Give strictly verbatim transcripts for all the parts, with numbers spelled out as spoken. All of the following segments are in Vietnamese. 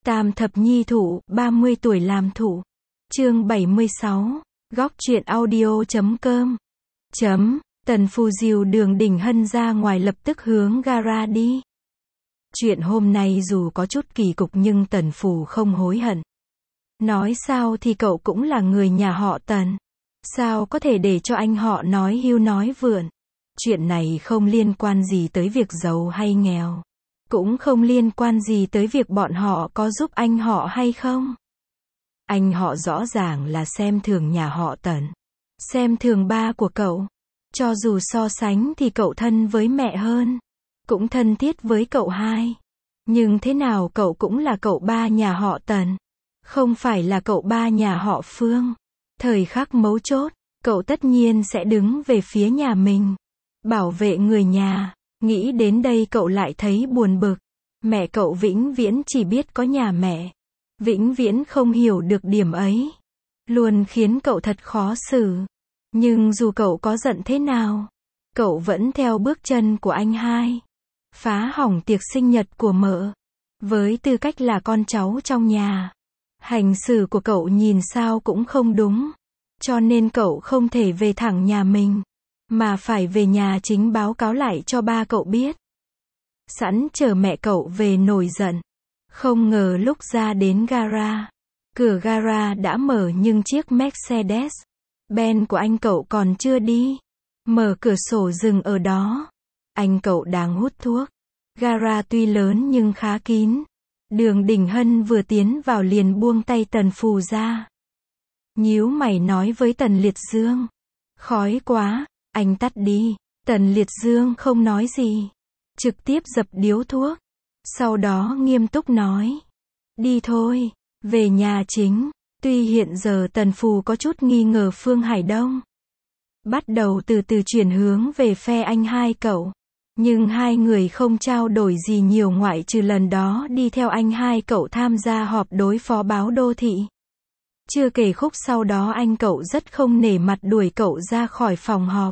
Tam thập nhi thụ, ba mươi tuổi làm thụ. Chương bảy mươi sáu. Góc truyện audio chấm com. Chấm. Tần Phù dìu Đường Đình Hân ra ngoài lập tức hướng gara đi. Chuyện hôm nay dù có chút kỳ cục nhưng Tần Phù không hối hận. Nói sao thì cậu cũng là người nhà họ Tần. Sao có thể để cho anh họ nói hưu nói vượn. Chuyện này không liên quan gì tới việc giàu hay nghèo. Cũng không liên quan gì tới việc bọn họ có giúp anh họ hay không. Anh họ rõ ràng là xem thường nhà họ Tần. Xem thường ba của cậu. Cho dù so sánh thì cậu thân với mẹ hơn. Cũng thân thiết với cậu hai. Nhưng thế nào cậu cũng là cậu ba nhà họ Tần. Không phải là cậu ba nhà họ Phương. Thời khắc mấu chốt, cậu tất nhiên sẽ đứng về phía nhà mình. Bảo vệ người nhà. Nghĩ đến đây cậu lại thấy buồn bực. Mẹ cậu vĩnh viễn chỉ biết có nhà mẹ. Vĩnh viễn không hiểu được điểm ấy. Luôn khiến cậu thật khó xử. Nhưng dù cậu có giận thế nào, cậu vẫn theo bước chân của anh hai. Phá hỏng tiệc sinh nhật của mợ. Với tư cách là con cháu trong nhà. Hành xử của cậu nhìn sao cũng không đúng. Cho nên cậu không thể về thẳng nhà mình. Mà phải về nhà chính báo cáo lại cho ba cậu biết. Sẵn chờ mẹ cậu về nổi giận. Không ngờ lúc ra đến gara. Cửa gara đã mở nhưng chiếc Mercedes Benz của anh cậu còn chưa đi. Mở cửa sổ dừng ở đó. Anh cậu đang hút thuốc. Gara tuy lớn nhưng khá kín. Đường Đình Hân vừa tiến vào liền buông tay Tần Phù ra. Nhíu mày nói với Tần Liệt Dương. Khói quá, anh tắt đi. Tần Liệt Dương không nói gì. Trực tiếp dập điếu thuốc. Sau đó nghiêm túc nói. Đi thôi, về nhà chính. Tuy hiện giờ Tần Phù có chút nghi ngờ Phương Hải Đông. Bắt đầu từ từ chuyển hướng về phe anh hai cậu. Nhưng hai người không trao đổi gì nhiều ngoại trừ lần đó đi theo anh hai cậu tham gia họp đối phó báo đô thị. Chưa kể khúc sau đó anh cậu rất không nể mặt đuổi cậu ra khỏi phòng họp.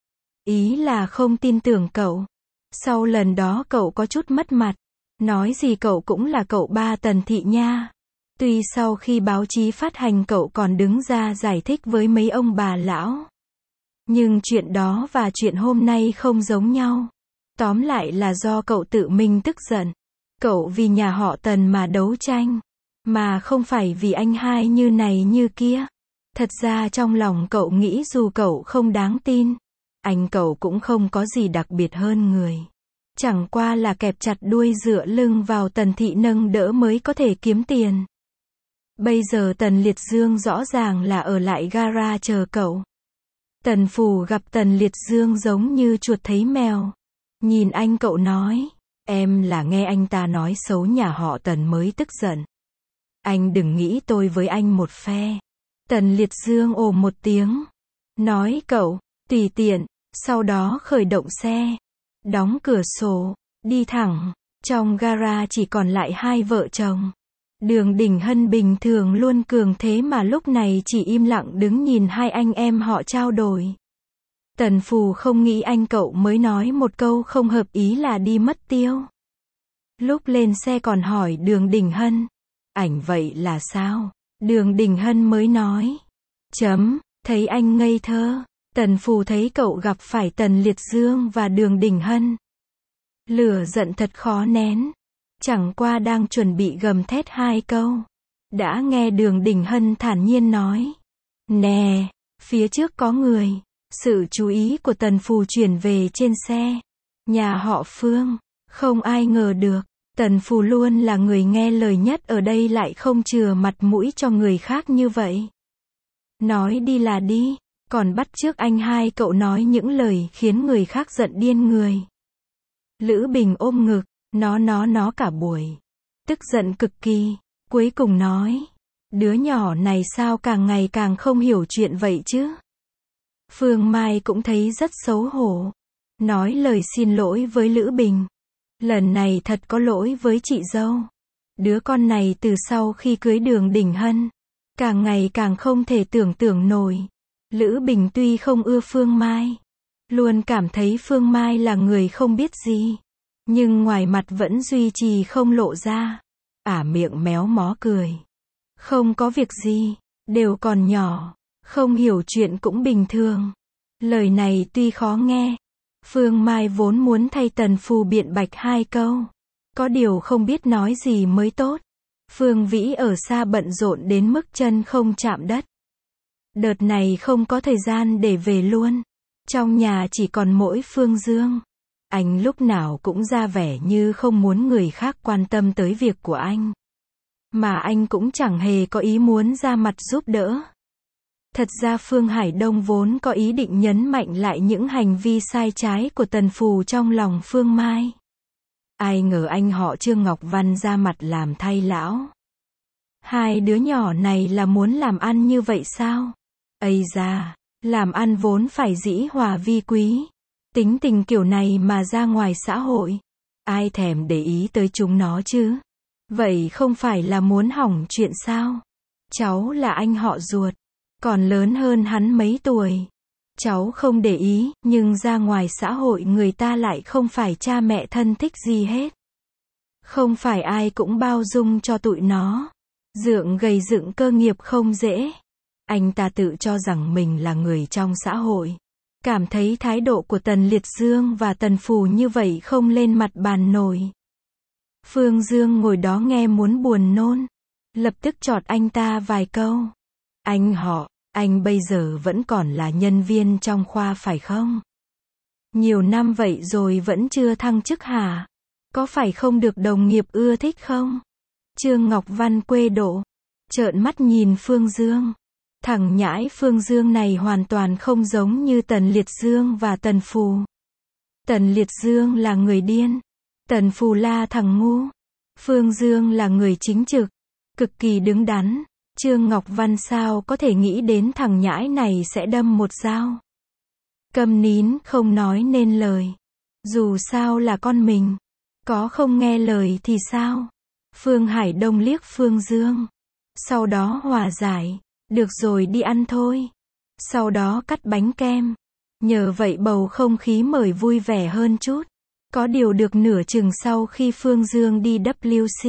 Ý là không tin tưởng cậu. Sau lần đó cậu có chút mất mặt. Nói gì cậu cũng là cậu ba Tần Thị nha. Tuy sau khi báo chí phát hành cậu còn đứng ra giải thích với mấy ông bà lão. Nhưng chuyện đó và chuyện hôm nay không giống nhau. Tóm lại là do cậu tự mình tức giận. Cậu vì nhà họ Tần mà đấu tranh. Mà không phải vì anh hai như này như kia. Thật ra trong lòng cậu nghĩ dù cậu không đáng tin. Anh cậu cũng không có gì đặc biệt hơn người. Chẳng qua là kẹp chặt đuôi dựa lưng vào Tần Thị nâng đỡ mới có thể kiếm tiền. Bây giờ Tần Liệt Dương rõ ràng là ở lại gara chờ cậu. Tần Phù gặp Tần Liệt Dương giống như chuột thấy mèo. Nhìn anh cậu nói. Em là nghe anh ta nói xấu nhà họ Tần mới tức giận. Anh đừng nghĩ tôi với anh một phe. Tần Liệt Dương ồ một tiếng. Nói cậu, tùy tiện. Sau đó khởi động xe. Đóng cửa sổ. Đi thẳng. Trong gara chỉ còn lại hai vợ chồng. Đường Đình Hân bình thường luôn cường thế mà lúc này chỉ im lặng đứng nhìn hai anh em họ trao đổi. Tần Phù không nghĩ anh cậu mới nói một câu không hợp ý là đi mất tiêu. Lúc lên xe còn hỏi Đường Đình Hân. Ảnh vậy là sao? Đường Đình Hân mới nói. Chấm, thấy anh ngây thơ. Tần Phù thấy cậu gặp phải Tần Liệt Dương và Đường Đình Hân. Lửa giận thật khó nén. Chẳng qua đang chuẩn bị gầm thét hai câu. Đã nghe Đường Đình Hân thản nhiên nói. Nè, phía trước có người. Sự chú ý của Tần Phù chuyển về trên xe. Nhà họ Phương. Không ai ngờ được. Tần Phù luôn là người nghe lời nhất ở đây lại không chừa mặt mũi cho người khác như vậy. Nói đi là đi. Còn bắt chước anh hai cậu nói những lời khiến người khác giận điên người. Lữ Bình ôm ngực. Nó nó nó cả buổi. Tức giận cực kỳ. Cuối cùng nói. Đứa nhỏ này sao càng ngày càng không hiểu chuyện vậy chứ. Phương Mai cũng thấy rất xấu hổ. Nói lời xin lỗi với Lữ Bình. Lần này thật có lỗi với chị dâu. Đứa con này từ sau khi cưới Đường Đình Hân. Càng ngày càng không thể tưởng tượng nổi. Lữ Bình tuy không ưa Phương Mai. Luôn cảm thấy Phương Mai là người không biết gì. Nhưng ngoài mặt vẫn duy trì không lộ ra. Ả miệng méo mó cười. Không có việc gì, đều còn nhỏ, không hiểu chuyện cũng bình thường. Lời này tuy khó nghe, Phương Mai vốn muốn thay Tần Phù biện bạch hai câu. Có điều không biết nói gì mới tốt. Phương Vĩ ở xa bận rộn đến mức chân không chạm đất. Đợt này không có thời gian để về luôn. Trong nhà chỉ còn mỗi Phương Dương. Anh lúc nào cũng ra vẻ như không muốn người khác quan tâm tới việc của anh. Mà anh cũng chẳng hề có ý muốn ra mặt giúp đỡ. Thật ra Phương Hải Đông vốn có ý định nhấn mạnh lại những hành vi sai trái của Tần Phù trong lòng Phương Mai. Ai ngờ anh họ Trương Ngọc Văn ra mặt làm thay lão. Hai đứa nhỏ này là muốn làm ăn như vậy sao? Ây da, làm ăn vốn phải dĩ hòa vi quý. Tính tình kiểu này mà ra ngoài xã hội, ai thèm để ý tới chúng nó chứ? Vậy không phải là muốn hỏng chuyện sao? Cháu là anh họ ruột, còn lớn hơn hắn mấy tuổi. Cháu không để ý, nhưng ra ngoài xã hội người ta lại không phải cha mẹ thân thích gì hết. Không phải ai cũng bao dung cho tụi nó. Dượng gầy dựng cơ nghiệp không dễ. Anh ta tự cho rằng mình là người trong xã hội. Cảm thấy thái độ của Tần Liệt Dương và Tần Phù như vậy không lên mặt bàn nổi. Phương Dương ngồi đó nghe muốn buồn nôn. Lập tức chọt anh ta vài câu. Anh họ, anh bây giờ vẫn còn là nhân viên trong khoa phải không? Nhiều năm vậy rồi vẫn chưa thăng chức hả? Có phải không được đồng nghiệp ưa thích không? Trương Ngọc Văn quê độ. Trợn mắt nhìn Phương Dương. Thằng nhãi Phương Dương này hoàn toàn không giống như Tần Liệt Dương và Tần Phù. Tần Liệt Dương là người điên. Tần Phù là thằng ngu. Phương Dương là người chính trực, cực kỳ đứng đắn. Trương Ngọc Văn sao có thể nghĩ đến thằng nhãi này sẽ đâm một dao. Câm nín không nói nên lời. Dù sao là con mình. Có không nghe lời thì sao? Phương Hải Đông liếc Phương Dương. Sau đó hòa giải. Được rồi đi ăn thôi. Sau đó cắt bánh kem. Nhờ vậy bầu không khí mời vui vẻ hơn chút. Có điều được nửa chừng sau khi Phương Dương đi W C.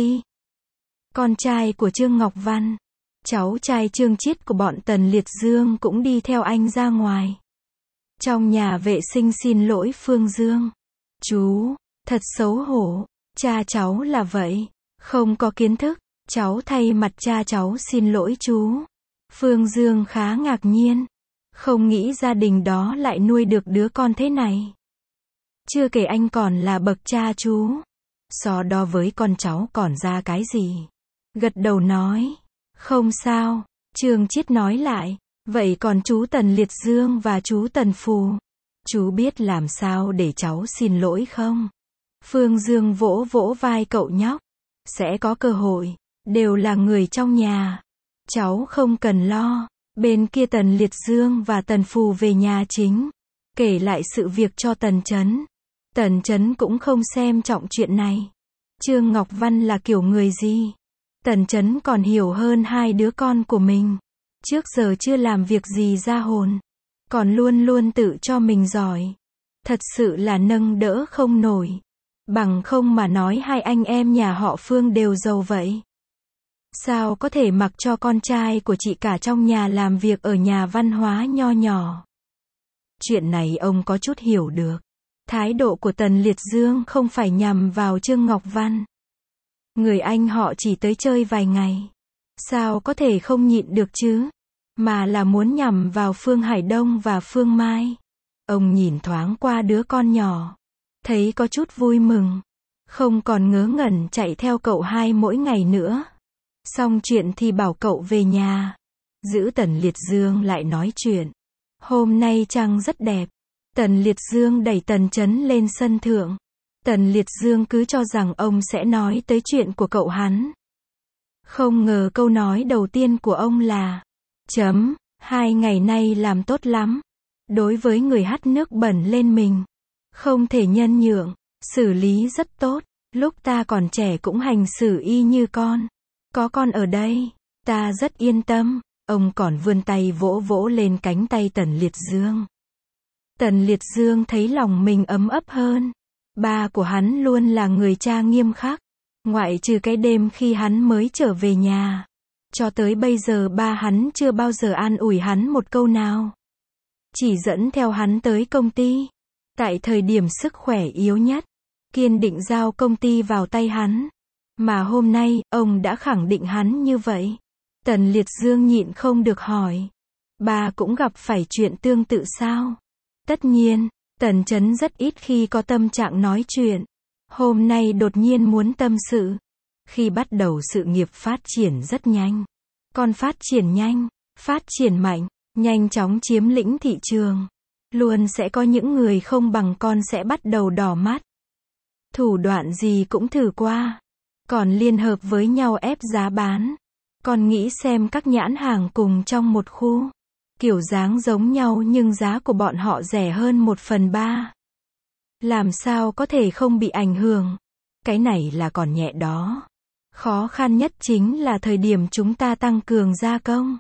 Con trai của Trương Ngọc Văn, cháu trai Trương Chiết của bọn Tần Liệt Dương cũng đi theo anh ra ngoài. Trong nhà vệ sinh xin lỗi Phương Dương. Chú, thật xấu hổ. Cha cháu là vậy. Không có kiến thức. Cháu thay mặt cha cháu xin lỗi chú. Phương Dương khá ngạc nhiên. Không nghĩ gia đình đó lại nuôi được đứa con thế này. Chưa kể anh còn là bậc cha chú. So đo với con cháu còn ra cái gì? Gật đầu nói. Không sao. Trương Chiết nói lại. Vậy còn chú Tần Liệt Dương và chú Tần Phù? Chú biết làm sao để cháu xin lỗi không? Phương Dương vỗ vỗ vai cậu nhóc. Sẽ có cơ hội. Đều là người trong nhà. Cháu không cần lo. Bên kia Tần Liệt Dương và Tần Phù về nhà chính. Kể lại sự việc cho Tần Chấn. Tần Chấn cũng không xem trọng chuyện này. Trương Ngọc Văn là kiểu người gì? Tần Chấn còn hiểu hơn hai đứa con của mình. Trước giờ chưa làm việc gì ra hồn. Còn luôn luôn tự cho mình giỏi. Thật sự là nâng đỡ không nổi. Bằng không mà nói hai anh em nhà họ Phương đều giàu vậy. Sao có thể mặc cho con trai của chị cả trong nhà làm việc ở nhà văn hóa nho nhỏ? Chuyện này ông có chút hiểu được. Thái độ của Tần Liệt Dương không phải nhằm vào Trương Ngọc Văn. Người anh họ chỉ tới chơi vài ngày. Sao có thể không nhịn được chứ? Mà là muốn nhằm vào Phương Hải Đông và Phương Mai. Ông nhìn thoáng qua đứa con nhỏ. Thấy có chút vui mừng. Không còn ngớ ngẩn chạy theo cậu hai mỗi ngày nữa. Xong chuyện thì bảo cậu về nhà. Giữ Tần Liệt Dương lại nói chuyện. Hôm nay trăng rất đẹp. Tần Liệt Dương đẩy Tần Chấn lên sân thượng. Tần Liệt Dương cứ cho rằng ông sẽ nói tới chuyện của cậu hắn. Không ngờ câu nói đầu tiên của ông là chấm, hai ngày nay làm tốt lắm. Đối với người hắt nước bẩn lên mình. Không thể nhân nhượng, xử lý rất tốt. Lúc ta còn trẻ cũng hành xử y như con. Có con ở đây, ta rất yên tâm. Ông còn vươn tay vỗ vỗ lên cánh tay Tần Liệt Dương. Tần Liệt Dương thấy lòng mình ấm ấp hơn. Ba của hắn luôn là người cha nghiêm khắc. Ngoại trừ cái đêm khi hắn mới trở về nhà. Cho tới bây giờ ba hắn chưa bao giờ an ủi hắn một câu nào. Chỉ dẫn theo hắn tới công ty. Tại thời điểm sức khỏe yếu nhất. Kiên định giao công ty vào tay hắn. Mà hôm nay, ông đã khẳng định hắn như vậy. Tần Liệt Dương nhịn không được hỏi. Bà cũng gặp phải chuyện tương tự sao? Tất nhiên, Tần Chấn rất ít khi có tâm trạng nói chuyện. Hôm nay đột nhiên muốn tâm sự. Khi bắt đầu sự nghiệp phát triển rất nhanh. Con phát triển nhanh, phát triển mạnh, nhanh chóng chiếm lĩnh thị trường. Luôn sẽ có những người không bằng con sẽ bắt đầu đỏ mắt. Thủ đoạn gì cũng thử qua. Còn liên hợp với nhau ép giá bán. Con nghĩ xem các nhãn hàng cùng trong một khu. Kiểu dáng giống nhau nhưng giá của bọn họ rẻ hơn một phần ba. Làm sao có thể không bị ảnh hưởng? Cái này là còn nhẹ đó. Khó khăn nhất chính là thời điểm chúng ta tăng cường gia công.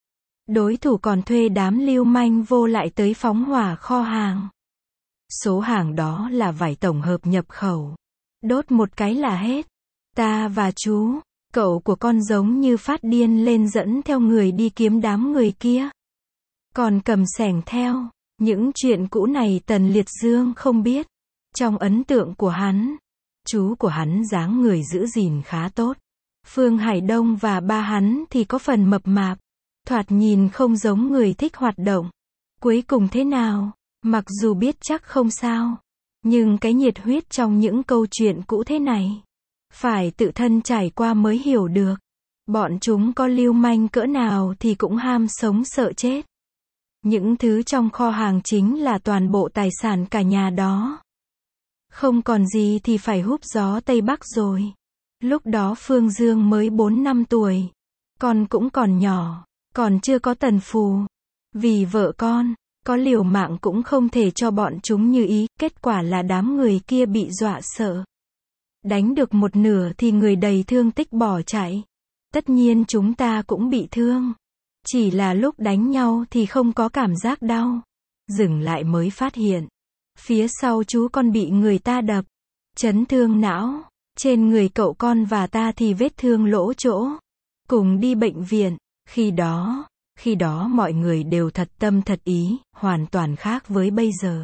Đối thủ còn thuê đám lưu manh vô lại tới phóng hỏa kho hàng. Số hàng đó là vải tổng hợp nhập khẩu. Đốt một cái là hết. Ta và chú, cậu của con giống như phát điên lên dẫn theo người đi kiếm đám người kia. Còn cầm xẻng theo. Những chuyện cũ này Tần Liệt Dương không biết. Trong ấn tượng của hắn, chú của hắn dáng người giữ gìn khá tốt. Phương Hải Đông và ba hắn thì có phần mập mạp. Thoạt nhìn không giống người thích hoạt động. Cuối cùng thế nào? Mặc dù biết chắc không sao. Nhưng cái nhiệt huyết trong những câu chuyện cũ thế này. Phải tự thân trải qua mới hiểu được. Bọn chúng có lưu manh cỡ nào thì cũng ham sống sợ chết. Những thứ trong kho hàng chính là toàn bộ tài sản cả nhà đó. Không còn gì thì phải húp gió Tây Bắc rồi. Lúc đó Phương Dương mới bốn năm tuổi. Con cũng còn nhỏ. Còn chưa có tần phù. Vì vợ con, có liều mạng cũng không thể cho bọn chúng như ý. Kết quả là đám người kia bị dọa sợ. Đánh được một nửa thì người đầy thương tích bỏ chạy. Tất nhiên chúng ta cũng bị thương. Chỉ là lúc đánh nhau thì không có cảm giác đau. Dừng lại mới phát hiện. Phía sau chú con bị người ta đập. Chấn thương não. Trên người cậu con và ta thì vết thương lỗ chỗ. Cùng đi bệnh viện. Khi đó, khi đó mọi người đều thật tâm thật ý, hoàn toàn khác với bây giờ.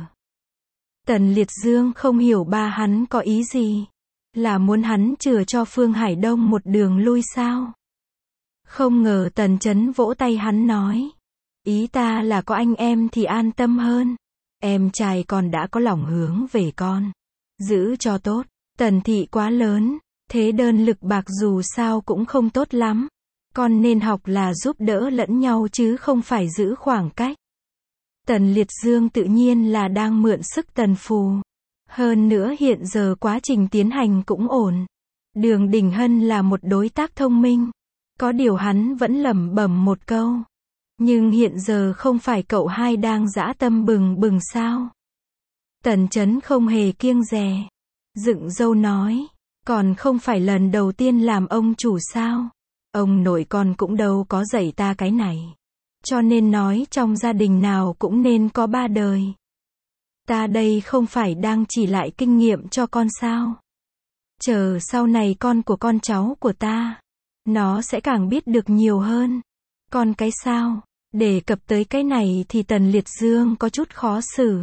Tần Liệt Dương không hiểu ba hắn có ý gì. Là muốn hắn chừa cho Phương Hải Đông một đường lui sao? Không ngờ Tần Chấn vỗ tay hắn nói. Ý ta là có anh em thì an tâm hơn. Em trai con đã có lòng hướng về con. Giữ cho tốt. Tần thị quá lớn. Thế đơn lực bạc dù sao cũng không tốt lắm. Con nên học là giúp đỡ lẫn nhau chứ không phải giữ khoảng cách. Tần Liệt Dương tự nhiên là đang mượn sức Tần Phù. Hơn nữa hiện giờ quá trình tiến hành cũng ổn. Đường Đình Hân là một đối tác thông minh. Có điều hắn vẫn lẩm bẩm một câu. Nhưng hiện giờ không phải cậu hai đang dã tâm bừng bừng sao? Tần Chấn không hề kiêng dè. Dựng râu nói. Còn không phải lần đầu tiên làm ông chủ sao? Ông nội con cũng đâu có dạy ta cái này. Cho nên nói trong gia đình nào cũng nên có ba đời. Ta đây không phải đang chỉ lại kinh nghiệm cho con sao? Chờ sau này con của con cháu của ta. Nó sẽ càng biết được nhiều hơn. Còn cái sao? Đề cập tới cái này thì Tần Liệt Dương có chút khó xử.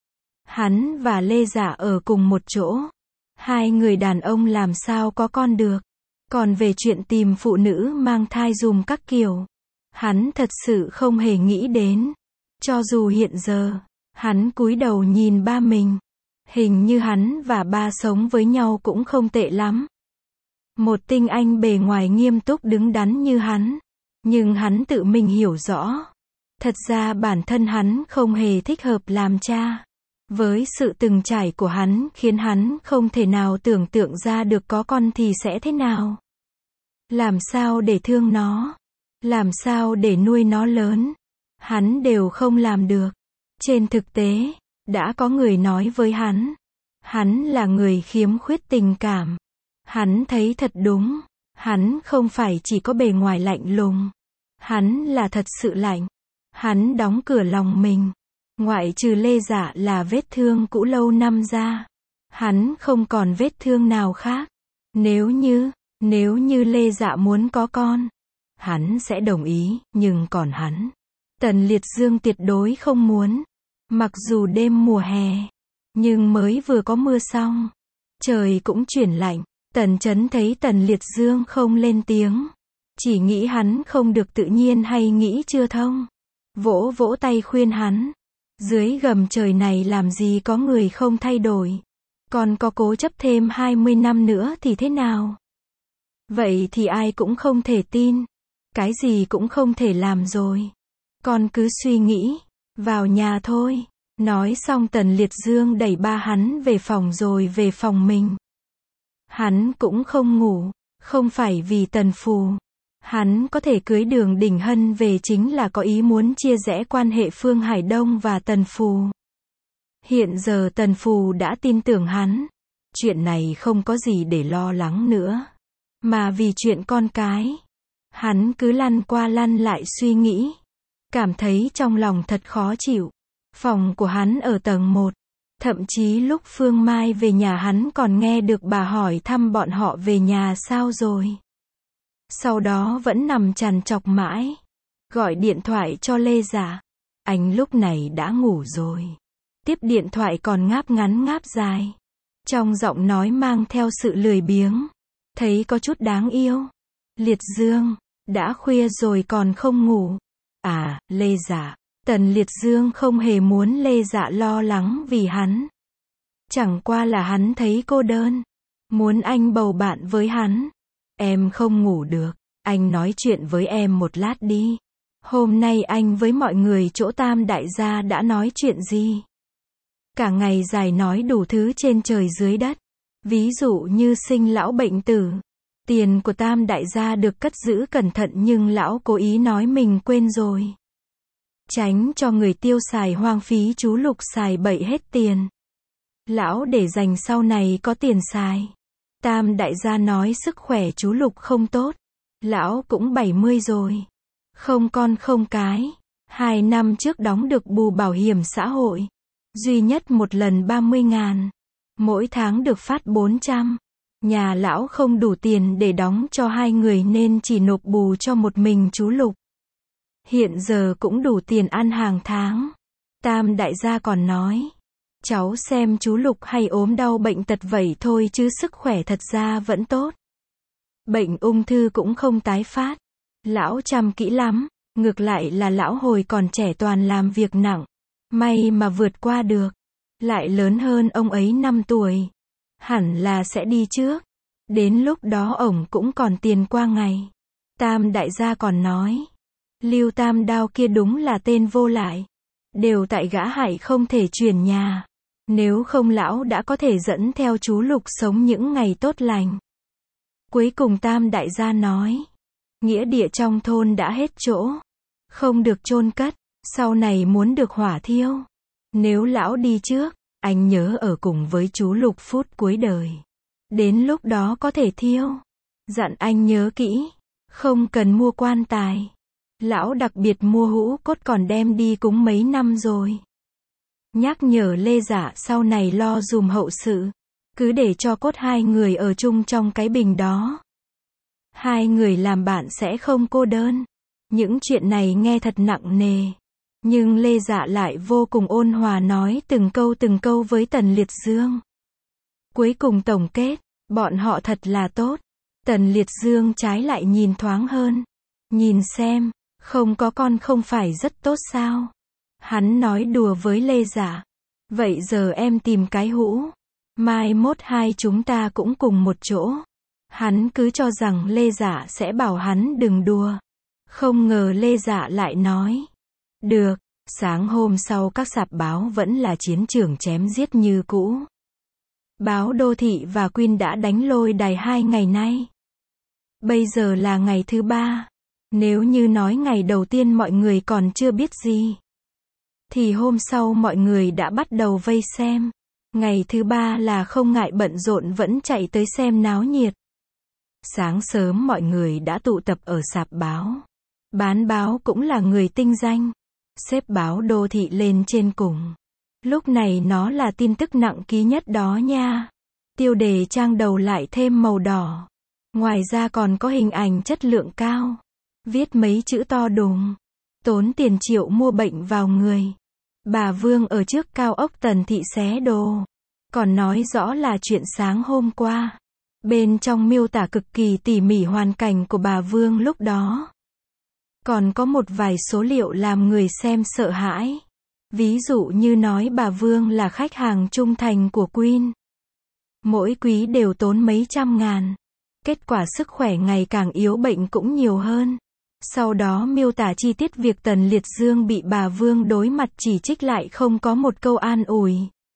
Hắn và Lê Dạ ở cùng một chỗ. Hai người đàn ông làm sao có con được. Còn về chuyện tìm phụ nữ mang thai dùm các kiểu. Hắn thật sự không hề nghĩ đến. Cho dù hiện giờ, hắn cúi đầu nhìn ba mình. Hình như hắn và ba sống với nhau cũng không tệ lắm. Một tinh anh bề ngoài nghiêm túc đứng đắn như hắn. Nhưng hắn tự mình hiểu rõ. Thật ra bản thân hắn không hề thích hợp làm cha. Với sự từng trải của hắn khiến hắn không thể nào tưởng tượng ra được có con thì sẽ thế nào. Làm sao để thương nó. Làm sao để nuôi nó lớn. Hắn đều không làm được. Trên thực tế, đã có người nói với hắn. Hắn là người khiếm khuyết tình cảm. Hắn thấy thật đúng. Hắn không phải chỉ có bề ngoài lạnh lùng. Hắn là thật sự lạnh. Hắn đóng cửa lòng mình. Ngoại trừ Lê Dạ là vết thương cũ lâu năm ra. Hắn không còn vết thương nào khác. Nếu như, nếu như Lê Dạ muốn có con, hắn sẽ đồng ý, nhưng còn hắn, Tần Liệt Dương tuyệt đối không muốn. Mặc dù đêm mùa hè, nhưng mới vừa có mưa xong, trời cũng chuyển lạnh, Tần Chấn thấy Tần Liệt Dương không lên tiếng, chỉ nghĩ hắn không được tự nhiên hay nghĩ chưa thông. Vỗ vỗ tay khuyên hắn, dưới gầm trời này làm gì có người không thay đổi, còn có cố chấp thêm hai mươi năm nữa thì thế nào? Vậy thì ai cũng không thể tin, cái gì cũng không thể làm rồi. Con cứ suy nghĩ, vào nhà thôi. Nói xong Tần Liệt Dương đẩy ba hắn về phòng rồi về phòng mình. Hắn cũng không ngủ, không phải vì Tần Phù. Hắn có thể cưới Đường Đình Hân về chính là có ý muốn chia rẽ quan hệ Phương Hải Đông và Tần Phù. Hiện giờ Tần Phù đã tin tưởng hắn. Chuyện này không có gì để lo lắng nữa. Mà vì chuyện con cái, hắn cứ lăn qua lăn lại suy nghĩ. Cảm thấy trong lòng thật khó chịu. Phòng của hắn ở tầng một. Thậm chí lúc Phương Mai về nhà hắn còn nghe được bà hỏi thăm bọn họ về nhà sao rồi. Sau đó vẫn nằm trằn trọc mãi. Gọi điện thoại cho Lê Dạ. Anh lúc này đã ngủ rồi. Tiếp điện thoại còn ngáp ngắn ngáp dài. Trong giọng nói mang theo sự lười biếng. Thấy có chút đáng yêu. Liệt Dương, đã khuya rồi còn không ngủ. À, Lê Dạ. Tần Liệt Dương không hề muốn Lê Dạ lo lắng vì hắn. Chẳng qua là hắn thấy cô đơn. Muốn anh bầu bạn với hắn. Em không ngủ được. Anh nói chuyện với em một lát đi. Hôm nay anh với mọi người chỗ Tam Đại gia đã nói chuyện gì? Cả ngày dài nói đủ thứ trên trời dưới đất. Ví dụ như sinh lão bệnh tử. Tiền của Tam Đại gia được cất giữ cẩn thận nhưng lão cố ý nói mình quên rồi. Tránh cho người tiêu xài hoang phí, chú Lục xài bậy hết tiền. Lão để dành sau này có tiền xài. Tam Đại gia nói sức khỏe chú Lục không tốt. Lão cũng bảy mươi rồi. Không con không cái. Hai năm trước đóng được bù bảo hiểm xã hội. Duy nhất một lần ba mươi ngàn. Mỗi tháng được phát bốn trăm. Nhà lão không đủ tiền để đóng cho hai người nên chỉ nộp bù cho một mình chú Lục. Hiện giờ cũng đủ tiền ăn hàng tháng. Tam Đại gia còn nói. Cháu xem chú Lục hay ốm đau bệnh tật vậy thôi chứ sức khỏe thật ra vẫn tốt. Bệnh ung thư cũng không tái phát. Lão chăm kỹ lắm. Ngược lại là lão hồi còn trẻ toàn làm việc nặng. May mà vượt qua được. Lại lớn hơn ông ấy năm tuổi. Hẳn là sẽ đi trước. Đến lúc đó ổng cũng còn tiền qua ngày. Tam Đại gia còn nói. Lưu Tam Đao kia đúng là tên vô lại. Đều tại gã hại không thể chuyển nhà. Nếu không lão đã có thể dẫn theo chú Lục sống những ngày tốt lành. Cuối cùng Tam Đại gia nói. Nghĩa địa trong thôn đã hết chỗ. Không được chôn cất. Sau này muốn được hỏa thiêu. Nếu lão đi trước, anh nhớ ở cùng với chú Lục phút cuối đời. Đến lúc đó có thể thiêu. Dặn anh nhớ kỹ. Không cần mua quan tài. Lão đặc biệt mua hũ cốt còn đem đi cúng mấy năm rồi. Nhắc nhở Lê Dạ sau này lo dùm hậu sự. Cứ để cho cốt hai người ở chung trong cái bình đó. Hai người làm bạn sẽ không cô đơn. Những chuyện này nghe thật nặng nề. Nhưng Lê Dạ lại vô cùng ôn hòa nói từng câu từng câu với Tần Liệt Dương. Cuối cùng tổng kết, bọn họ thật là tốt. Tần Liệt Dương trái lại nhìn thoáng hơn. Nhìn xem, không có con không phải rất tốt sao? Hắn nói đùa với Lê Dạ. Vậy giờ em tìm cái hũ. Mai mốt hai chúng ta cũng cùng một chỗ. Hắn cứ cho rằng Lê Dạ sẽ bảo hắn đừng đùa. Không ngờ Lê Dạ lại nói. Được, sáng hôm sau các sạp báo vẫn là chiến trường chém giết như cũ. Báo Đô Thị và Quyên đã đánh lôi đài hai ngày nay. Bây giờ là ngày thứ ba. Nếu như nói ngày đầu tiên mọi người còn chưa biết gì, thì hôm sau mọi người đã bắt đầu vây xem. Ngày thứ ba là không ngại bận rộn vẫn chạy tới xem náo nhiệt. Sáng sớm mọi người đã tụ tập ở sạp báo. Bán báo cũng là người tinh danh. Xếp báo Đô Thị lên trên cùng. Lúc này nó là tin tức nặng ký nhất đó nha. Tiêu đề trang đầu lại thêm màu đỏ. Ngoài ra còn có hình ảnh chất lượng cao. Viết mấy chữ to đùng. Tốn tiền triệu mua bệnh vào người. Bà Vương ở trước cao ốc Tần Thị xé đồ. Còn nói rõ là chuyện sáng hôm qua. Bên trong miêu tả cực kỳ tỉ mỉ hoàn cảnh của bà Vương lúc đó. Còn có một vài số liệu làm người xem sợ hãi. Ví dụ như nói bà Vương là khách hàng trung thành của Queen. Mỗi quý đều tốn mấy trăm ngàn. Kết quả sức khỏe ngày càng yếu, bệnh cũng nhiều hơn. Sau đó miêu tả chi tiết việc Tần Liệt Dương bị bà Vương đối mặt chỉ trích lại không có một câu an ủi.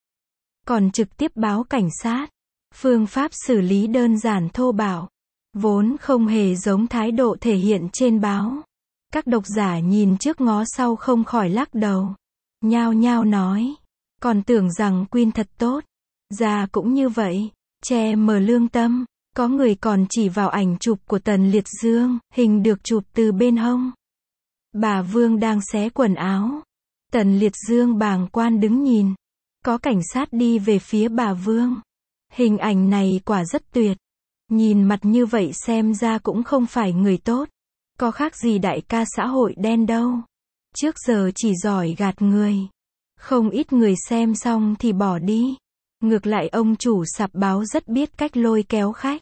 Còn trực tiếp báo cảnh sát. Phương pháp xử lý đơn giản thô bạo. Vốn không hề giống thái độ thể hiện trên báo. Các độc giả nhìn trước ngó sau không khỏi lắc đầu. Nhao nhao nói. Còn tưởng rằng Queen thật tốt. Già cũng như vậy. Che mờ lương tâm. Có người còn chỉ vào ảnh chụp của Tần Liệt Dương, hình được chụp từ bên hông. Bà Vương đang xé quần áo. Tần Liệt Dương bàng quan đứng nhìn. Có cảnh sát đi về phía bà Vương. Hình ảnh này quả rất tuyệt. Nhìn mặt như vậy xem ra cũng không phải người tốt. Có khác gì đại ca xã hội đen đâu. Trước giờ chỉ giỏi gạt người. Không ít người xem xong thì bỏ đi. Ngược lại ông chủ sạp báo rất biết cách lôi kéo khách.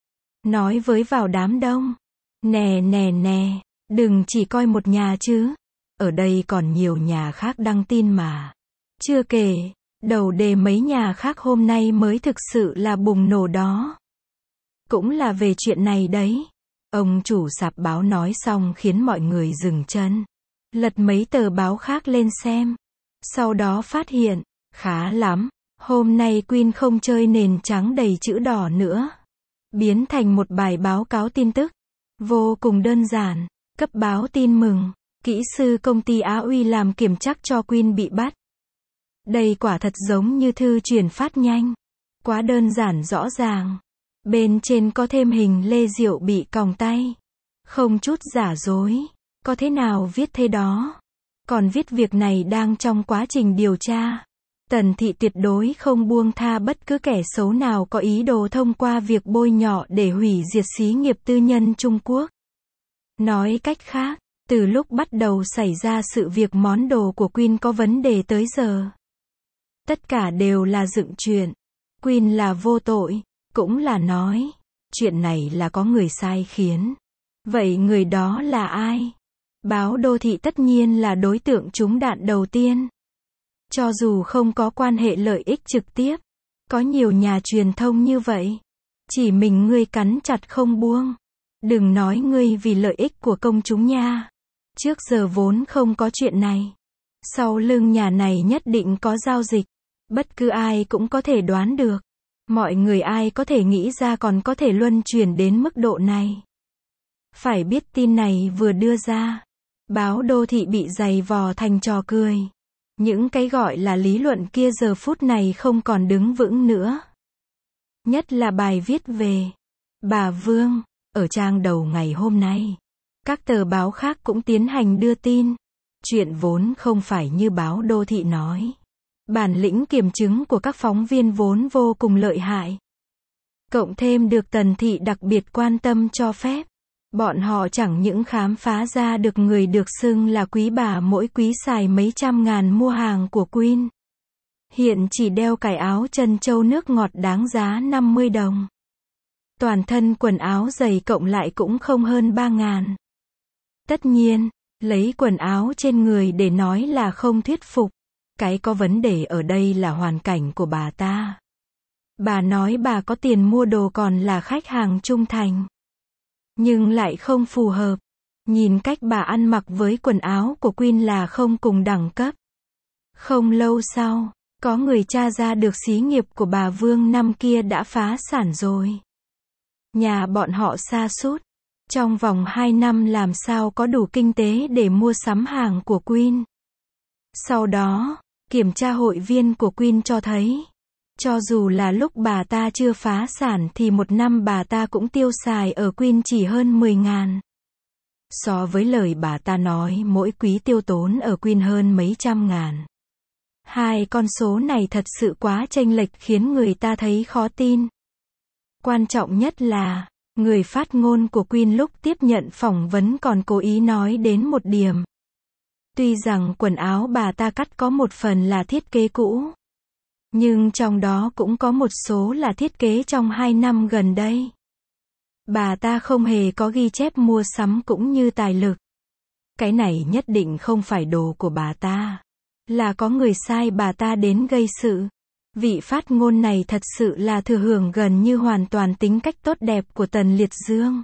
Nói với vào đám đông. Nè nè nè, đừng chỉ coi một nhà chứ. Ở đây còn nhiều nhà khác đăng tin mà. Chưa kể, đầu đề mấy nhà khác hôm nay mới thực sự là bùng nổ đó. Cũng là về chuyện này đấy. Ông chủ sạp báo nói xong khiến mọi người dừng chân. Lật mấy tờ báo khác lên xem. Sau đó phát hiện, khá lắm. Hôm nay Queen không chơi nền trắng đầy chữ đỏ nữa. Biến thành một bài báo cáo tin tức. Vô cùng đơn giản. Cấp báo tin mừng. Kỹ sư công ty Á Uy làm kiểm trắc cho Queen bị bắt. Đây quả thật giống như thư truyền phát nhanh. Quá đơn giản rõ ràng. Bên trên có thêm hình Lê Diệu bị còng tay. Không chút giả dối. Có thế nào viết thế đó. Còn viết việc này đang trong quá trình điều tra. Tần Thị tuyệt đối không buông tha bất cứ kẻ xấu nào có ý đồ thông qua việc bôi nhọ để hủy diệt xí nghiệp tư nhân Trung Quốc. Nói cách khác, từ lúc bắt đầu xảy ra sự việc món đồ của Queen có vấn đề tới giờ. Tất cả đều là dựng chuyện. Queen là vô tội, cũng là nói. Chuyện này là có người sai khiến. Vậy người đó là ai? Báo đô thị tất nhiên là đối tượng trúng đạn đầu tiên. Cho dù không có quan hệ lợi ích trực tiếp. Có nhiều nhà truyền thông như vậy. Chỉ mình ngươi cắn chặt không buông. Đừng nói ngươi vì lợi ích của công chúng nha. Trước giờ vốn không có chuyện này. Sau lưng nhà này nhất định có giao dịch. Bất cứ ai cũng có thể đoán được. Mọi người ai có thể nghĩ ra còn có thể luân chuyển đến mức độ này. Phải biết tin này vừa đưa ra. Báo đô thị bị giày vò thành trò cười. Những cái gọi là lý luận kia giờ phút này không còn đứng vững nữa. Nhất là bài viết về bà Vương, ở trang đầu ngày hôm nay. Các tờ báo khác cũng tiến hành đưa tin. Chuyện vốn không phải như báo đô thị nói. Bản lĩnh kiểm chứng của các phóng viên vốn vô cùng lợi hại. Cộng thêm được Tần Thị đặc biệt quan tâm cho phép. Bọn họ chẳng những khám phá ra được người được xưng là quý bà mỗi quý xài mấy trăm ngàn mua hàng của Queen. Hiện chỉ đeo cài áo chân trâu nước ngọt đáng giá năm mươi đồng. Toàn thân quần áo giày cộng lại cũng không hơn ba ngàn. Tất nhiên, lấy quần áo trên người để nói là không thuyết phục. Cái có vấn đề ở đây là hoàn cảnh của bà ta. Bà nói bà có tiền mua đồ còn là khách hàng trung thành. Nhưng lại không phù hợp. Nhìn cách bà ăn mặc với quần áo của Queen là không cùng đẳng cấp. Không lâu sau, có người tra ra được xí nghiệp của bà Vương năm kia đã phá sản rồi. Nhà bọn họ sa sút. Trong vòng hai năm làm sao có đủ kinh tế để mua sắm hàng của Queen. Sau đó, kiểm tra hội viên của Queen cho thấy. Cho dù là lúc bà ta chưa phá sản thì một năm bà ta cũng tiêu xài ở Queen chỉ hơn mười ngàn. So với lời bà ta nói mỗi quý tiêu tốn ở Queen hơn mấy trăm ngàn. Hai con số này thật sự quá chênh lệch khiến người ta thấy khó tin. Quan trọng nhất là, người phát ngôn của Queen lúc tiếp nhận phỏng vấn còn cố ý nói đến một điểm. Tuy rằng quần áo bà ta cắt có một phần là thiết kế cũ, nhưng trong đó cũng có một số là thiết kế trong hai năm gần đây. Bà ta không hề có ghi chép mua sắm cũng như tài lực. Cái này nhất định không phải đồ của bà ta. Là có người sai bà ta đến gây sự. Vị phát ngôn này thật sự là thừa hưởng gần như hoàn toàn tính cách tốt đẹp của Tần Liệt Dương.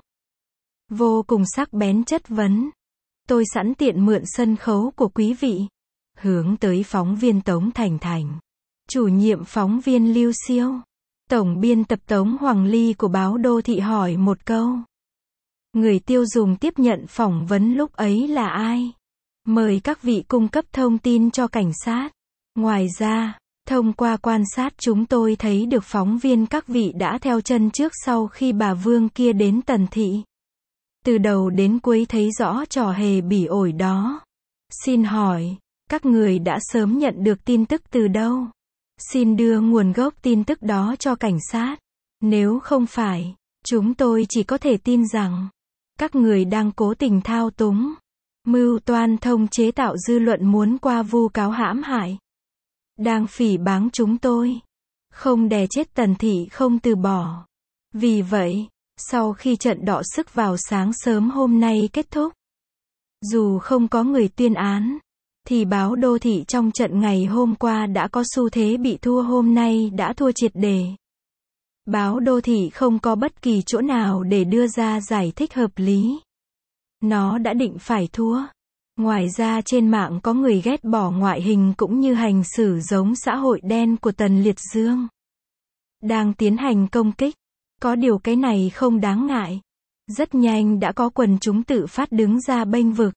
Vô cùng sắc bén chất vấn. Tôi sẵn tiện mượn sân khấu của quý vị. Hướng tới phóng viên Tống Thành Thành. Chủ nhiệm phóng viên Lưu Siêu. Tổng biên tập Tống Hoàng Ly của báo Đô Thị hỏi một câu. Người tiêu dùng tiếp nhận phỏng vấn lúc ấy là ai? Mời các vị cung cấp thông tin cho cảnh sát. Ngoài ra, thông qua quan sát chúng tôi thấy được phóng viên các vị đã theo chân trước sau khi bà Vương kia đến Tần Thị. Từ đầu đến cuối thấy rõ trò hề bỉ ổi đó. Xin hỏi, các người đã sớm nhận được tin tức từ đâu? Xin đưa nguồn gốc tin tức đó cho cảnh sát. Nếu không phải, chúng tôi chỉ có thể tin rằng các người đang cố tình thao túng, mưu toan thông chế tạo dư luận muốn qua vu cáo hãm hại. Đang phỉ báng chúng tôi. Không đè chết Tần Thị không từ bỏ. Vì vậy, sau khi trận đọ sức vào sáng sớm hôm nay kết thúc, dù không có người tuyên án, thì báo Đô Thị trong trận ngày hôm qua đã có xu thế bị thua hôm nay đã thua triệt để. Báo Đô Thị không có bất kỳ chỗ nào để đưa ra giải thích hợp lý. Nó đã định phải thua. Ngoài ra trên mạng có người ghét bỏ ngoại hình cũng như hành xử giống xã hội đen của Tần Liệt Dương. Đang tiến hành công kích. Có điều cái này không đáng ngại. Rất nhanh đã có quần chúng tự phát đứng ra bênh vực.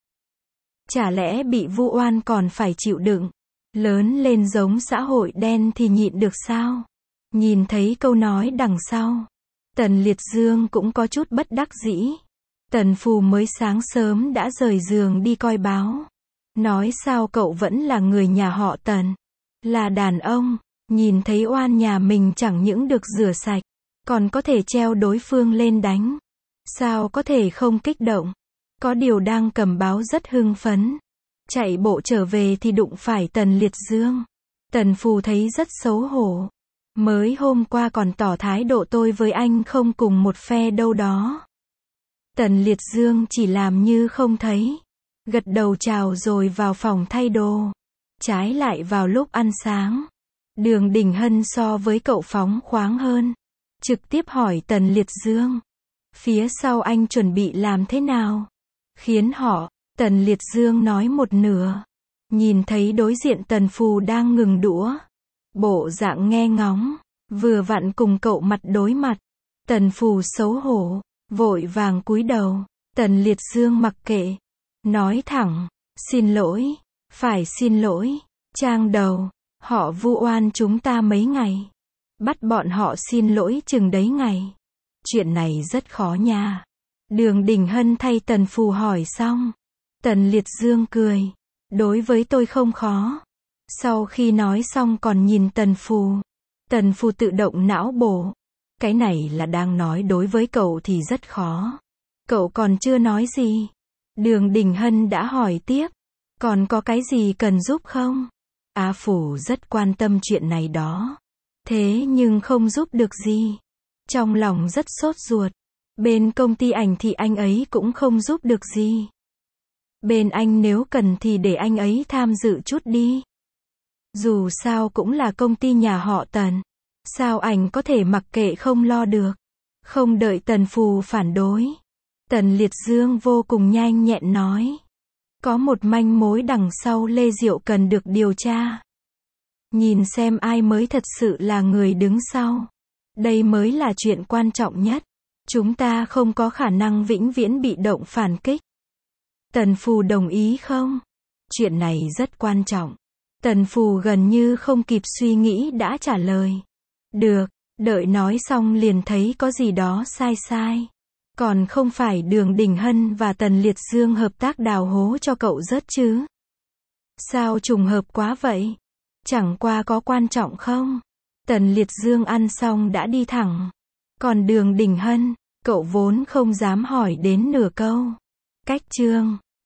Chả lẽ bị vu oan còn phải chịu đựng. Lớn lên giống xã hội đen thì nhịn được sao? Nhìn thấy câu nói đằng sau, Tần Liệt Dương cũng có chút bất đắc dĩ. Tần Phù mới sáng sớm đã rời giường đi coi báo. Nói sao cậu vẫn là người nhà họ Tần. Là đàn ông, nhìn thấy oan nhà mình chẳng những được rửa sạch, còn có thể treo đối phương lên đánh. Sao có thể không kích động? Có điều đang cầm báo rất hưng phấn. Chạy bộ trở về thì đụng phải Tần Liệt Dương. Tần Phù thấy rất xấu hổ. Mới hôm qua còn tỏ thái độ tôi với anh không cùng một phe đâu đó. Tần Liệt Dương chỉ làm như không thấy. Gật đầu chào rồi vào phòng thay đồ. Trái lại vào lúc ăn sáng, Đường Đình Hân so với cậu phóng khoáng hơn. Trực tiếp hỏi Tần Liệt Dương. Phía sau anh chuẩn bị làm thế nào? Khiến họ, Tần Liệt Dương nói một nửa. Nhìn thấy đối diện Tần Phù đang ngừng đũa. Bộ dạng nghe ngóng. Vừa vặn cùng cậu mặt đối mặt. Tần Phù xấu hổ. Vội vàng cúi đầu. Tần Liệt Dương mặc kệ. Nói thẳng. Xin lỗi. Phải xin lỗi. Trang đầu. Họ vu oan chúng ta mấy ngày. Bắt bọn họ xin lỗi chừng đấy ngày. Chuyện này rất khó nha. Đường Đình Hân thay Tần Phù hỏi xong. Tần Liệt Dương cười. Đối với tôi không khó. Sau khi nói xong còn nhìn Tần Phù. Tần Phù tự động não bổ. Cái này là đang nói đối với cậu thì rất khó. Cậu còn chưa nói gì. Đường Đình Hân đã hỏi tiếp. Còn có cái gì cần giúp không? A Phù rất quan tâm chuyện này đó. Thế nhưng không giúp được gì. Trong lòng rất sốt ruột. Bên công ty ảnh thì anh ấy cũng không giúp được gì. Bên anh nếu cần thì để anh ấy tham dự chút đi. Dù sao cũng là công ty nhà họ Tần. Sao ảnh có thể mặc kệ không lo được. Không đợi Tần Phù phản đối. Tần Liệt Dương vô cùng nhanh nhẹn nói. Có một manh mối đằng sau Lê Diệu cần được điều tra. Nhìn xem ai mới thật sự là người đứng sau. Đây mới là chuyện quan trọng nhất. Chúng ta không có khả năng vĩnh viễn bị động phản kích. Tần Phù đồng ý không? Chuyện này rất quan trọng. Tần Phù gần như không kịp suy nghĩ đã trả lời. Được, đợi nói xong liền thấy có gì đó sai sai. Còn không phải Đường Đình Hân và Tần Liệt Dương hợp tác đào hố cho cậu rớt chứ? Sao trùng hợp quá vậy? Chẳng qua có quan trọng không? Tần Liệt Dương ăn xong đã đi thẳng. Còn Đường Đình Hân, cậu vốn không dám hỏi đến nửa câu. Cách chương